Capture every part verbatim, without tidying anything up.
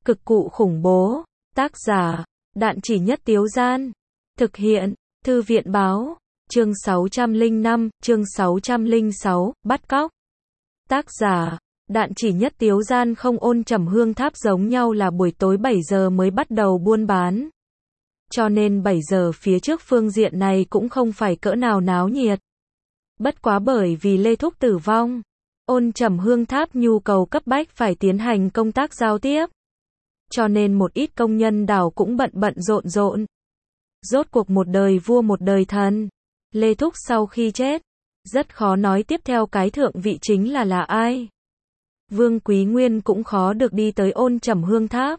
Cực cụ khủng bố. Tác giả, Đạn Chỉ Nhất Tiếu Gian. Thực hiện, Thư viện Báo. Chương sáu trăm lẻ năm, chương sáu trăm lẻ sáu, bắt cóc. Tác giả, Đạn Chỉ Nhất Tiếu Gian. Không, Ôn Trầm Hương Tháp giống nhau là buổi tối bảy giờ mới bắt đầu buôn bán. Cho nên bảy giờ phía trước phương diện này cũng không phải cỡ nào náo nhiệt. Bất quá bởi vì Lê Thúc tử vong, Ôn Trầm Hương Tháp nhu cầu cấp bách phải tiến hành công tác giao tiếp. Cho nên một ít công nhân đảo cũng bận bận rộn rộn. Rốt cuộc một đời vua một đời thần. Lê Thúc sau khi chết, rất khó nói tiếp theo cái thượng vị chính là là ai. Vương Quý Nguyên cũng khó được đi tới Ôn Trầm Hương Tháp.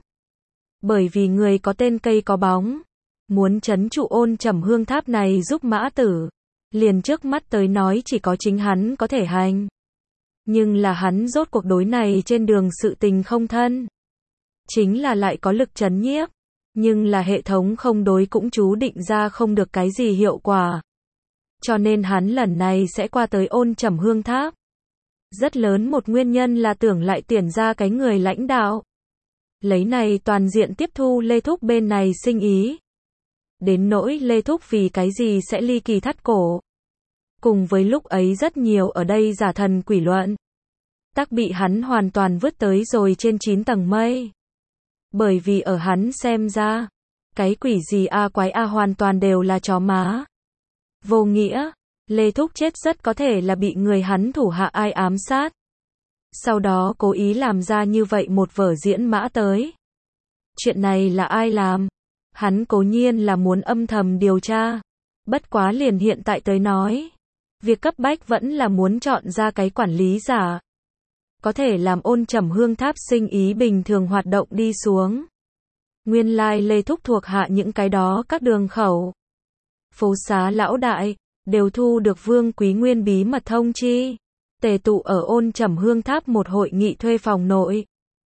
Bởi vì người có tên cây có bóng, muốn trấn trụ Ôn Trầm Hương Tháp này giúp Mã Tử, liền trước mắt tới nói chỉ có chính hắn có thể hành. Nhưng là hắn rốt cuộc đối này trên đường sự tình không thân. Chính là lại có lực trấn nhiếp, nhưng là hệ thống không đối cũng chú định ra không được cái gì hiệu quả. Cho nên hắn lần này sẽ qua tới Ôn Trầm Hương Tháp. Rất lớn một nguyên nhân là tưởng lại tuyển ra cái người lãnh đạo. Lấy này toàn diện tiếp thu Lê Thúc bên này sinh ý. Đến nỗi Lê Thúc vì cái gì sẽ ly kỳ thắt cổ. Cùng với lúc ấy rất nhiều ở đây giả thần quỷ luận. Tắc bị hắn hoàn toàn vứt tới rồi trên chín tầng mây. Bởi vì ở hắn xem ra, cái quỷ gì a quái a hoàn toàn đều là chó má. Vô nghĩa, Lê Thúc chết rất có thể là bị người hắn thủ hạ ai ám sát. Sau đó cố ý làm ra như vậy một vở diễn mã tới. Chuyện này là ai làm? Hắn cố nhiên là muốn âm thầm điều tra. Bất quá liền hiện tại tới nói. Việc cấp bách vẫn là muốn chọn ra cái quản lý giả. Có thể làm Ôn Trầm Hương Tháp sinh ý bình thường hoạt động đi xuống. Nguyên lai Lê Thúc thuộc hạ những cái đó các đường khẩu. Phố xá lão đại, đều thu được Vương Quý Nguyên bí mật thông chi. Tề tụ ở Ôn Trầm Hương Tháp một hội nghị thuê phòng nội.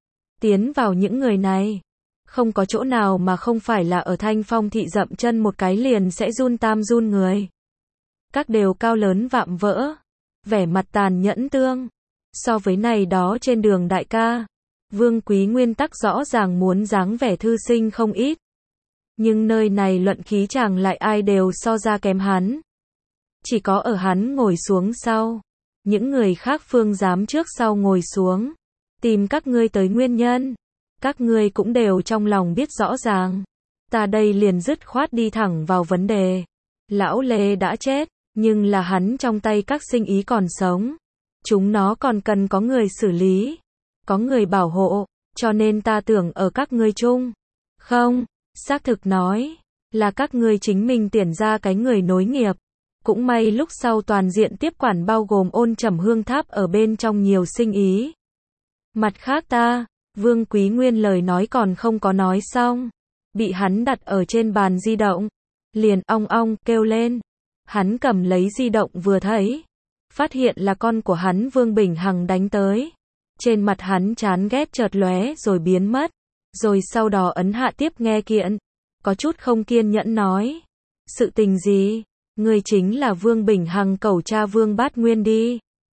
Tiến vào những người này. Không có chỗ nào mà không phải là ở Thanh Phong thị dậm chân một cái liền sẽ run tam run người. Các đều cao lớn vạm vỡ. Vẻ mặt tàn nhẫn tương. So với này đó trên đường đại ca. Vương Quý Nguyên tắc rõ ràng muốn dáng vẻ thư sinh không ít. Nhưng nơi này luận khí chàng lại ai đều so ra kém hắn. Chỉ có ở hắn ngồi xuống sau. Những người khác phương dám trước sau ngồi xuống. Tìm các ngươi tới nguyên nhân. Các ngươi cũng đều trong lòng biết rõ ràng. Ta đây liền dứt khoát đi thẳng vào vấn đề. Lão Lê đã chết, nhưng là hắn trong tay các sinh ý còn sống. Chúng nó còn cần có người xử lý. Có người bảo hộ. Cho nên ta tưởng ở các ngươi chung. Không, xác thực nói. Là các ngươi chính mình tuyển ra cái người nối nghiệp. Cũng may lúc sau toàn diện tiếp quản bao gồm Ôn Trầm Hương Tháp ở bên trong nhiều sinh ý. Mặt khác ta, Vương Quý Nguyên lời nói còn không có nói xong. Bị hắn đặt ở trên bàn di động. Liền ong ong kêu lên. Hắn cầm lấy di động vừa thấy. Phát hiện là con của hắn Vương Bình Hằng đánh tới. Trên mặt hắn chán ghét chợt lóe rồi biến mất. Rồi sau đó ấn hạ tiếp nghe kiện. Có chút không kiên nhẫn nói. Sự tình gì? Người chính là Vương Bình Hằng cẩu cha Vương Bát Nguyên đi.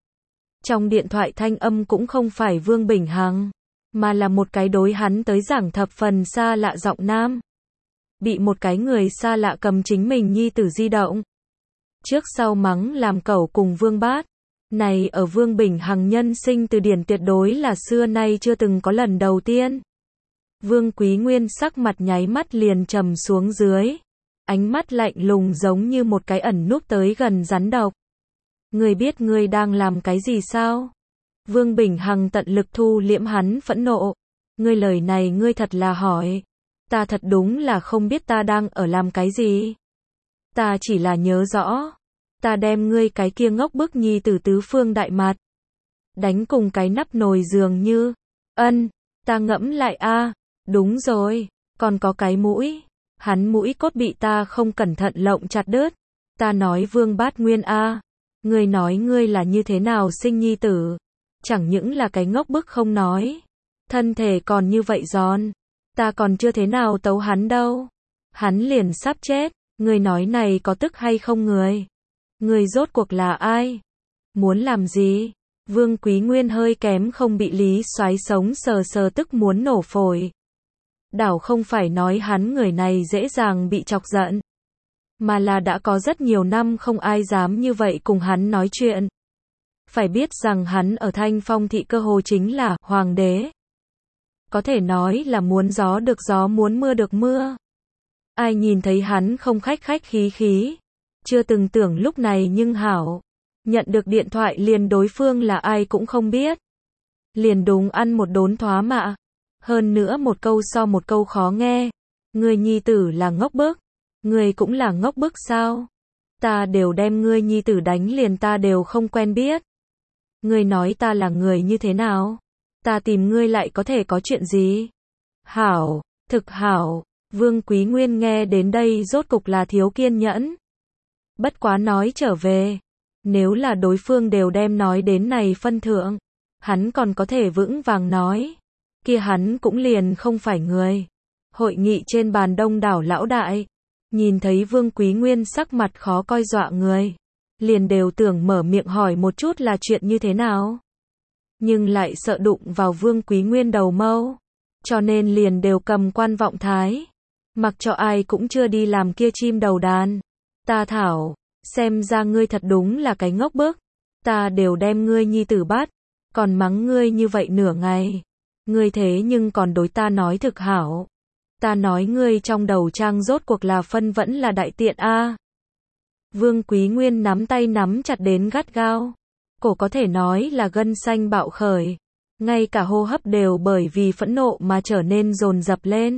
Trong điện thoại thanh âm cũng không phải Vương Bình Hằng. Mà là một cái đối hắn tới giảng thập phần xa lạ giọng nam. Bị một cái người xa lạ cầm chính mình nhi tử di động. Trước sau mắng làm cẩu cùng Vương Bát. Này ở Vương Bình Hằng nhân sinh từ điển tuyệt đối là xưa nay chưa từng có lần đầu tiên. Vương Quý Nguyên sắc mặt nháy mắt liền trầm xuống dưới. Ánh mắt lạnh lùng giống như một cái ẩn núp tới gần rắn độc. Ngươi biết ngươi đang làm cái gì sao? Vương Bình Hằng tận lực thu liễm hắn phẫn nộ. Ngươi lời này ngươi thật là hỏi. Ta thật đúng là không biết ta đang ở làm cái gì. Ta chỉ là nhớ rõ. Ta đem ngươi cái kia ngốc bức nhi tử tứ phương đại mặt. Đánh cùng cái nắp nồi dường như. Ân, ta ngẫm lại a, đúng rồi, còn có cái mũi. Hắn mũi cốt bị ta không cẩn thận lộng chặt đứt. Ta nói Vương Bát Nguyên a, ngươi nói ngươi là như thế nào sinh nhi tử. Chẳng những là cái ngốc bức không nói. Thân thể còn như vậy giòn. Ta còn chưa thế nào tấu hắn đâu. Hắn liền sắp chết. Ngươi nói này có tức hay không người? Ngươi rốt cuộc là ai? Muốn làm gì? Vương Quý Nguyên hơi kém không bị Lý Soái sống sờ sờ tức muốn nổ phổi. Đảo không phải nói hắn người này dễ dàng bị chọc giận, mà là đã có rất nhiều năm không ai dám như vậy cùng hắn nói chuyện. Phải biết rằng hắn ở Thanh Phong thị cơ hồ chính là hoàng đế. Có thể nói là muốn gió được gió, muốn mưa được mưa. Ai nhìn thấy hắn không khách khách khí khí, chưa từng tưởng lúc này nhưng hảo, nhận được điện thoại liền đối phương là ai cũng không biết. Liền đúng ăn một đốn thoá mạ. Hơn nữa một câu so một câu khó nghe. Ngươi nhi tử là ngốc bức. Ngươi cũng là ngốc bức sao? Ta đều đem ngươi nhi tử đánh liền, ta đều không quen biết. Ngươi nói ta là người như thế nào? Ta tìm ngươi lại có thể có chuyện gì? Hảo, thực hảo. Vương Quý Nguyên nghe đến đây rốt cục là thiếu kiên nhẫn. Bất quá nói trở về, nếu là đối phương đều đem nói đến này phân thượng, hắn còn có thể vững vàng nói, kia hắn cũng liền không phải người. Hội nghị trên bàn đông đảo lão đại, nhìn thấy Vương Quý Nguyên sắc mặt khó coi dọa người, liền đều tưởng mở miệng hỏi một chút là chuyện như thế nào. Nhưng lại sợ đụng vào Vương Quý Nguyên đầu mâu, cho nên liền đều cầm quan vọng thái, mặc cho ai cũng chưa đi làm kia chim đầu đàn. Ta thảo, xem ra ngươi thật đúng là cái ngốc bức, ta đều đem ngươi nhi tử bắt, còn mắng ngươi như vậy nửa ngày. Ngươi thế nhưng còn đối ta nói thực hảo. Ta nói ngươi trong đầu trang rốt cuộc là phân vẫn là đại tiện a. Vương Quý Nguyên nắm tay nắm chặt đến gắt gao, cổ có thể nói là gân xanh bạo khởi, ngay cả hô hấp đều bởi vì phẫn nộ mà trở nên dồn dập lên.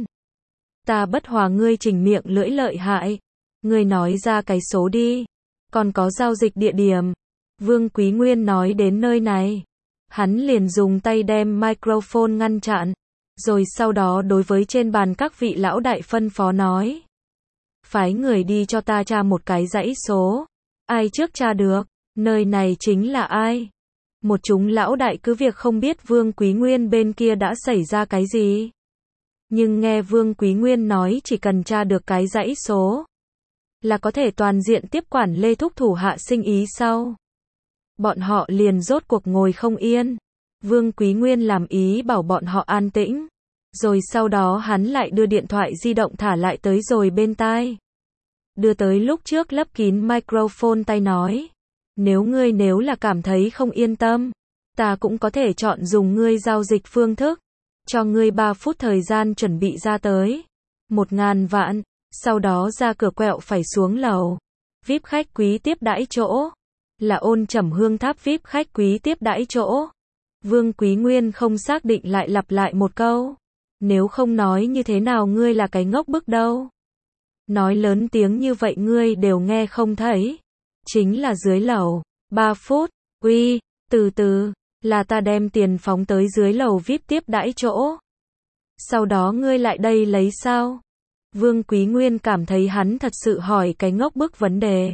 Ta bất hòa ngươi trình miệng lưỡi lợi hại, ngươi nói ra cái số đi, còn có giao dịch địa điểm. Vương Quý Nguyên nói đến nơi này, hắn liền dùng tay đem microphone ngăn chặn, rồi sau đó đối với trên bàn các vị lão đại phân phó nói. Phái người đi cho ta tra một cái dãy số. Ai trước tra được, nơi này chính là ai. Một chúng lão đại cứ việc không biết Vương Quý Nguyên bên kia đã xảy ra cái gì. Nhưng nghe Vương Quý Nguyên nói chỉ cần tra được cái dãy số, là có thể toàn diện tiếp quản Lê Thúc thủ hạ sinh ý sau. Bọn họ liền rốt cuộc ngồi không yên. Vương Quý Nguyên làm ý bảo bọn họ an tĩnh. Rồi sau đó hắn lại đưa điện thoại di động thả lại tới rồi bên tai. Đưa tới lúc trước lấp kín microphone tay nói. Nếu ngươi nếu là cảm thấy không yên tâm, ta cũng có thể chọn dùng ngươi giao dịch phương thức. Cho ngươi ba phút thời gian chuẩn bị ra tới. Một ngàn vạn. Sau đó ra cửa quẹo phải xuống lầu. vi ai pi khách quý tiếp đãi chỗ. Là Ôn Trầm Hương Tháp vi ai pi khách quý tiếp đãi chỗ. Vương Quý Nguyên không xác định lại lặp lại một câu. Nếu không nói như thế nào ngươi là cái ngốc bức đâu. Nói lớn tiếng như vậy ngươi đều nghe không thấy. Chính là dưới lầu. ba phút. Uy, từ từ. Là ta đem tiền phóng tới dưới lầu vi ai pi tiếp đãi chỗ. Sau đó ngươi lại đây lấy sao? Vương Quý Nguyên cảm thấy hắn thật sự hỏi cái ngốc bức vấn đề.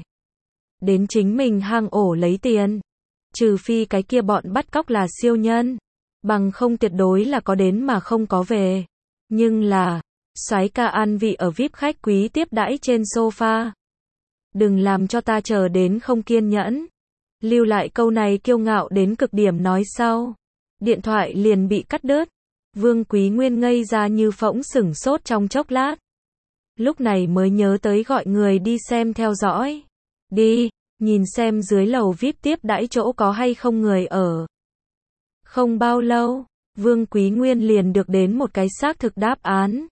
Đến chính mình hang ổ lấy tiền. Trừ phi cái kia bọn bắt cóc là siêu nhân. Bằng không tuyệt đối là có đến mà không có về. Nhưng là, soái ca an vị ở vi ai pi khách quý tiếp đãi trên sofa. Đừng làm cho ta chờ đến không kiên nhẫn. Lưu lại câu này kiêu ngạo đến cực điểm nói sau. Điện thoại liền bị cắt đứt. Vương Quý Nguyên ngây ra như phỗng sửng sốt trong chốc lát. Lúc này mới nhớ tới gọi người đi xem theo dõi. Đi, nhìn xem dưới lầu vi ai pi tiếp đãi chỗ có hay không người ở. Không bao lâu, Vương Quý Nguyên liền được đến một cái xác thực đáp án.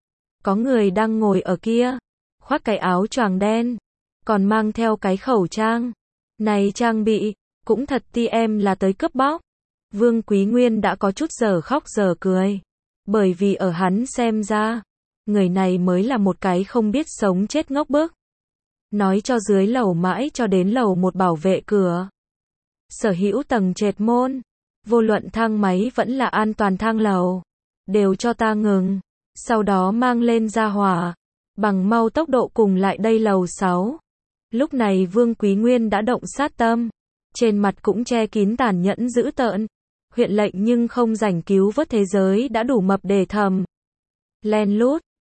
Có người đang ngồi ở kia, khoác cái áo choàng đen, còn mang theo cái khẩu trang. Này trang bị, cũng thật ti em là tới cướp bóc. Vương Quý Nguyên đã có chút giờ khóc giờ cười. Bởi vì ở hắn xem ra, người này mới là một cái không biết sống chết ngốc bức. Nói cho dưới lầu mãi cho đến lầu một bảo vệ cửa. Sở hữu tầng trệt môn, vô luận thang máy vẫn là an toàn thang lầu, đều cho ta ngừng. Sau đó mang lên ra hỏa, bằng mau tốc độ cùng lại đây lầu sáu. Lúc này Vương Quý Nguyên đã động sát tâm, trên mặt cũng che kín tàn nhẫn dữ tợn. Huyện lệnh nhưng không rảnh cứu vớt thế giới đã đủ mập để thầm. Len lút,